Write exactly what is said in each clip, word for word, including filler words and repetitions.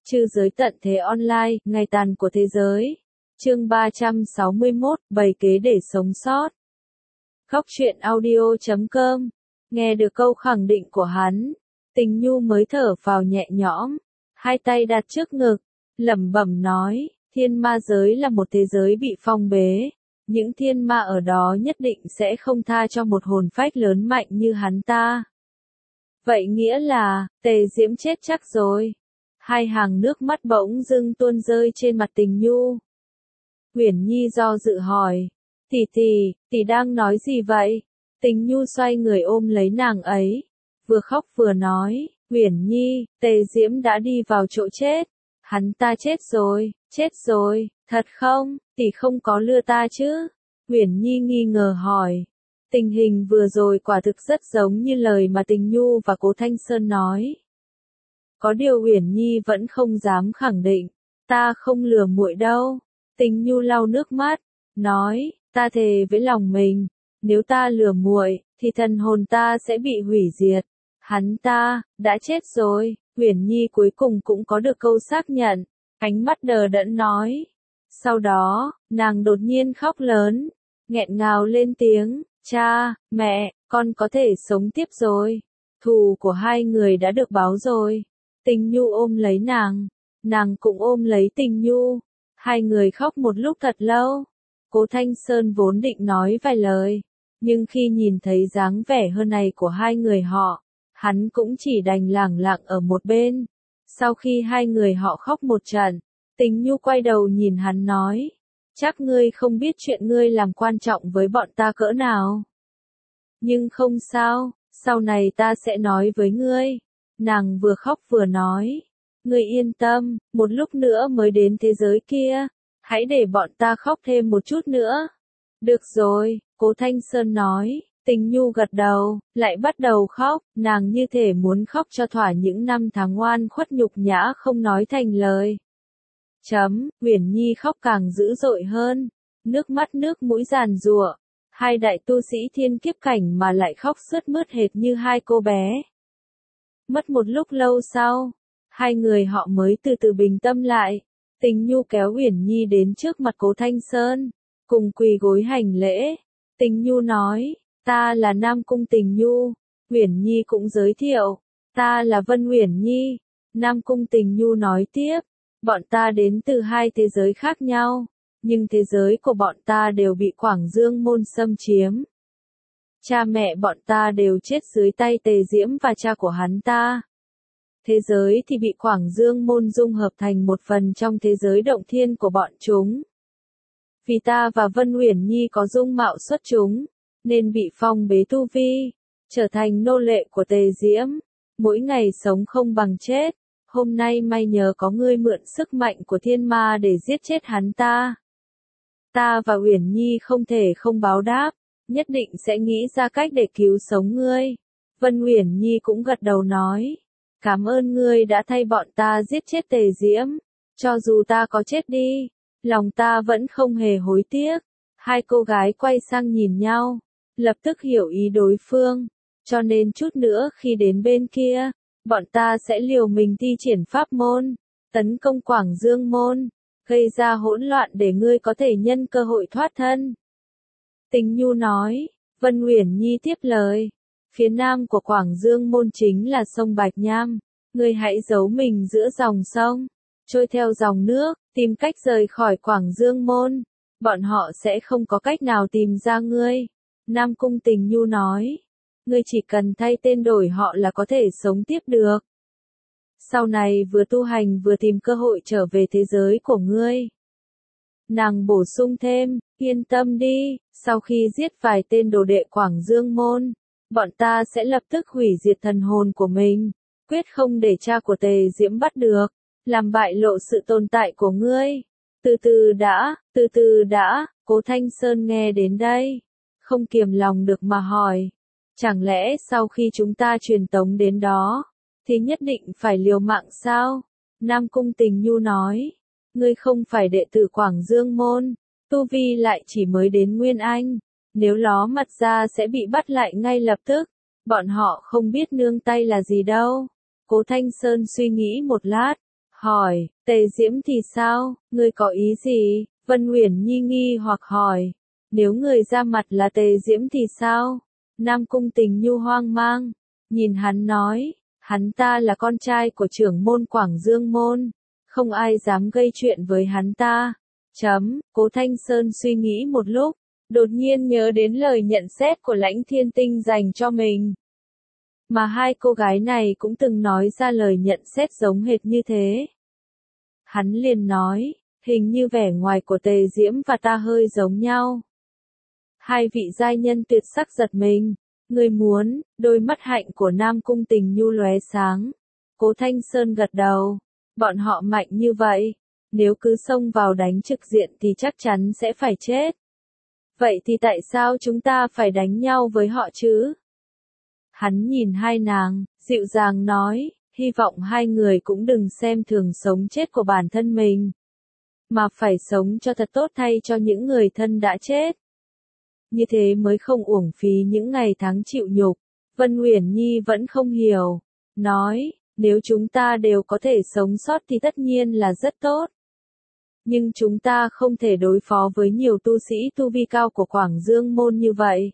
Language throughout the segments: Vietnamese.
Trư giới tận thế online, ngày tàn của thế giới. Chương ba trăm sáu mươi mốt, bày kế để sống sót. Khóc chuyện audio chấm com. Nghe được câu khẳng định của hắn, Tình Nhu mới thở phào nhẹ nhõm, hai tay đặt trước ngực, lẩm bẩm nói, thiên ma giới là một thế giới bị phong bế. Những thiên ma ở đó nhất định sẽ không tha cho một hồn phách lớn mạnh như hắn ta. Vậy nghĩa là, Tề Diễm chết chắc rồi. Hai hàng nước mắt bỗng dưng tuôn rơi trên mặt Tình Nhu. Uyển Nhi do dự hỏi, tỷ tỷ, tỷ đang nói gì vậy? Tình Nhu xoay người ôm lấy nàng ấy, vừa khóc vừa nói, Uyển Nhi, Tề Diễm đã đi vào chỗ chết. Hắn ta chết rồi, chết rồi, thật không? Tỷ không có lừa ta chứ? Uyển Nhi nghi ngờ hỏi. Tình hình vừa rồi quả thực rất giống như lời mà Tình Nhu và Cố Thanh Sơn nói. Có điều Uyển Nhi vẫn không dám khẳng định, ta không lừa muội đâu. Tình Nhu lau nước mắt, nói, ta thề với lòng mình, nếu ta lừa muội, thì thần hồn ta sẽ bị hủy diệt. Hắn ta đã chết rồi. Uyển Nhi cuối cùng cũng có được câu xác nhận, ánh mắt đờ đẫn nói. Sau đó, nàng đột nhiên khóc lớn, nghẹn ngào lên tiếng, cha, mẹ, con có thể sống tiếp rồi. Thù của hai người đã được báo rồi. Tình Nhu ôm lấy nàng, nàng cũng ôm lấy Tình Nhu. Hai người khóc một lúc thật lâu. Cố Thanh Sơn vốn định nói vài lời, nhưng khi nhìn thấy dáng vẻ hơn này của hai người họ, hắn cũng chỉ đành lẳng lặng ở một bên. Sau khi hai người họ khóc một trận, Tình Nhu quay đầu nhìn hắn nói, chắc ngươi không biết chuyện ngươi làm quan trọng với bọn ta cỡ nào. Nhưng không sao, sau này ta sẽ nói với ngươi. Nàng vừa khóc vừa nói, ngươi yên tâm, một lúc nữa mới đến thế giới kia, hãy để bọn ta khóc thêm một chút nữa. Được rồi, Cố Thanh Sơn nói. Tình Nhu gật đầu, lại bắt đầu khóc, nàng như thể muốn khóc cho thỏa những năm tháng oan khuất nhục nhã không nói thành lời. Chấm, Uyển Nhi khóc càng dữ dội hơn, nước mắt nước mũi giàn giụa, hai đại tu sĩ thiên kiếp cảnh mà lại khóc sướt mướt hệt như hai cô bé. Mất một lúc lâu sau, hai người họ mới từ từ bình tâm lại. Tình Nhu kéo Uyển Nhi đến trước mặt Cố Thanh Sơn, cùng quỳ gối hành lễ. Tình Nhu nói, ta là Nam Cung Tình Nhu. Uyển Nhi cũng giới thiệu, ta là Vân Uyển Nhi. Nam Cung Tình Nhu nói tiếp, bọn ta đến từ hai thế giới khác nhau, nhưng thế giới của bọn ta đều bị Quảng Dương Môn xâm chiếm. Cha mẹ bọn ta đều chết dưới tay Tề Diễm và cha của hắn ta. Thế giới thì bị Quảng Dương Môn dung hợp thành một phần trong thế giới động thiên của bọn chúng. Vì ta và Vân Uyển Nhi có dung mạo xuất chúng, nên bị phong bế tu vi, trở thành nô lệ của Tề Diễm, mỗi ngày sống không bằng chết. Hôm nay may nhờ có ngươi mượn sức mạnh của thiên ma để giết chết hắn ta. Ta và Uyển Nhi không thể không báo đáp, nhất định sẽ nghĩ ra cách để cứu sống ngươi. Vân Uyển Nhi cũng gật đầu nói, cảm ơn ngươi đã thay bọn ta giết chết Tề Diễm, cho dù ta có chết đi, lòng ta vẫn không hề hối tiếc. Hai cô gái quay sang nhìn nhau, lập tức hiểu ý đối phương, cho nên chút nữa khi đến bên kia, bọn ta sẽ liều mình thi triển pháp môn, tấn công Quảng Dương Môn, gây ra hỗn loạn để ngươi có thể nhân cơ hội thoát thân. Tình Nhu nói. Vân Uyển Nhi tiếp lời, phía nam của Quảng Dương Môn chính là sông Bạch Nham, ngươi hãy giấu mình giữa dòng sông, trôi theo dòng nước, tìm cách rời khỏi Quảng Dương Môn, bọn họ sẽ không có cách nào tìm ra ngươi. Nam Cung Tình Nhu nói, ngươi chỉ cần thay tên đổi họ là có thể sống tiếp được. Sau này vừa tu hành vừa tìm cơ hội trở về thế giới của ngươi. Nàng bổ sung thêm, yên tâm đi, sau khi giết vài tên đồ đệ Quảng Dương Môn, bọn ta sẽ lập tức hủy diệt thần hồn của mình, quyết không để cha của Tề Diễm bắt được, làm bại lộ sự tồn tại của ngươi. Từ từ đã, từ từ đã, Cố Thanh Sơn nghe đến đây, không kiềm lòng được mà hỏi, chẳng lẽ sau khi chúng ta truyền tống đến đó, thì nhất định phải liều mạng sao? Nam Cung Tình Nhu nói, ngươi không phải đệ tử Quảng Dương Môn, tu vi lại chỉ mới đến Nguyên Anh, nếu ló mặt ra sẽ bị bắt lại ngay lập tức, bọn họ không biết nương tay là gì đâu. Cố Thanh Sơn suy nghĩ một lát, hỏi, Tề Diễm thì sao, ngươi có ý gì? Vân Uyển Nhi nghi hoặc hỏi, nếu người ra mặt là Tề Diễm thì sao? Nam Cung Tình Nhu hoang mang, nhìn hắn nói, hắn ta là con trai của trưởng môn Quảng Dương Môn, không ai dám gây chuyện với hắn ta. Chấm, Cố Thanh Sơn suy nghĩ một lúc, đột nhiên nhớ đến lời nhận xét của Lãnh Thiên Tinh dành cho mình. Mà hai cô gái này cũng từng nói ra lời nhận xét giống hệt như thế. Hắn liền nói, hình như vẻ ngoài của Tề Diễm và ta hơi giống nhau. Hai vị giai nhân tuyệt sắc giật mình, người muốn, đôi mắt hạnh của Nam Cung Tình Nhu lóe sáng. Cố Thanh Sơn gật đầu, bọn họ mạnh như vậy, nếu cứ xông vào đánh trực diện thì chắc chắn sẽ phải chết. Vậy thì tại sao chúng ta phải đánh nhau với họ chứ? Hắn nhìn hai nàng, dịu dàng nói, hy vọng hai người cũng đừng xem thường sống chết của bản thân mình, mà phải sống cho thật tốt thay cho những người thân đã chết. Như thế mới không uổng phí những ngày tháng chịu nhục. Vân Uyển Nhi vẫn không hiểu, nói, nếu chúng ta đều có thể sống sót thì tất nhiên là rất tốt. Nhưng chúng ta không thể đối phó với nhiều tu sĩ tu vi cao của Quảng Dương Môn như vậy.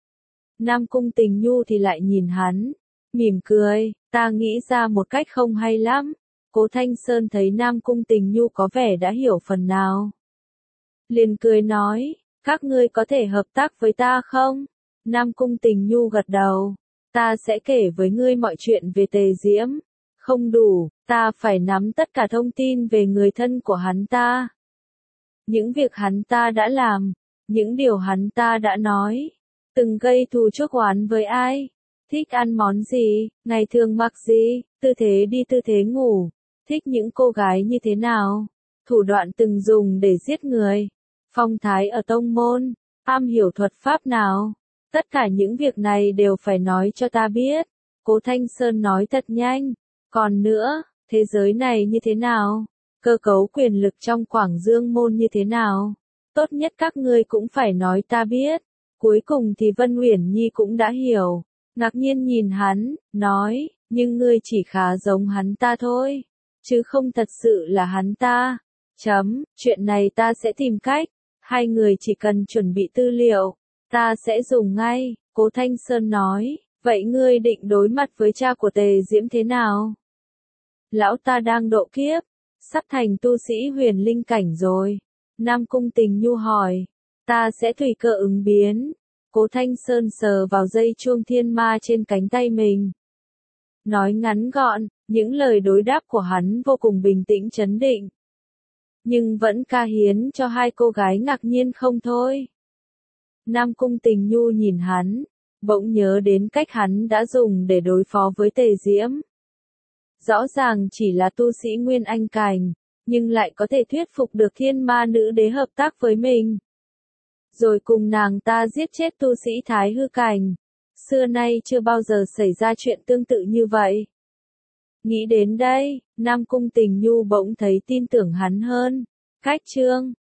Nam Cung Tình Nhu thì lại nhìn hắn, mỉm cười, ta nghĩ ra một cách không hay lắm. Cố Thanh Sơn thấy Nam Cung Tình Nhu có vẻ đã hiểu phần nào, liền cười nói, các ngươi có thể hợp tác với ta không? Nam Cung Tình Nhu gật đầu, ta sẽ kể với ngươi mọi chuyện về Tề Diễm. Không đủ, ta phải nắm tất cả thông tin về người thân của hắn ta. Những việc hắn ta đã làm, những điều hắn ta đã nói, từng gây thù chuốc oán với ai, thích ăn món gì, ngày thường mặc gì, tư thế đi tư thế ngủ, thích những cô gái như thế nào, thủ đoạn từng dùng để giết người, phong thái ở tông môn, am hiểu thuật pháp nào. Tất cả những việc này đều phải nói cho ta biết. Cố Thanh Sơn nói thật nhanh. Còn nữa, thế giới này như thế nào? Cơ cấu quyền lực trong Quảng Dương Môn như thế nào? Tốt nhất các ngươi cũng phải nói ta biết. Cuối cùng thì Vân Uyển Nhi cũng đã hiểu. Ngạc nhiên nhìn hắn, nói, nhưng ngươi chỉ khá giống hắn ta thôi, chứ không thật sự là hắn ta. Chấm, chuyện này ta sẽ tìm cách. Hai người chỉ cần chuẩn bị tư liệu, ta sẽ dùng ngay. Cố Thanh Sơn nói, vậy ngươi định đối mặt với cha của Tề Diễm thế nào? Lão ta đang độ kiếp, sắp thành tu sĩ huyền linh cảnh rồi. Nam Cung Tình Nhu hỏi, ta sẽ tùy cơ ứng biến. Cố Thanh Sơn sờ vào dây chuông thiên ma trên cánh tay mình. Nói ngắn gọn, những lời đối đáp của hắn vô cùng bình tĩnh trấn định. Nhưng vẫn ca hiến cho hai cô gái ngạc nhiên không thôi. Nam Cung Tình Nhu nhìn hắn, bỗng nhớ đến cách hắn đã dùng để đối phó với Tề Diễm. Rõ ràng chỉ là tu sĩ Nguyên Anh cảnh, nhưng lại có thể thuyết phục được thiên ma nữ đế hợp tác với mình. Rồi cùng nàng ta giết chết tu sĩ Thái Hư cảnh. Xưa nay chưa bao giờ xảy ra chuyện tương tự như vậy. Nghĩ đến đây, Nam Cung Tình Nhu bỗng thấy tin tưởng hắn hơn. Cách chương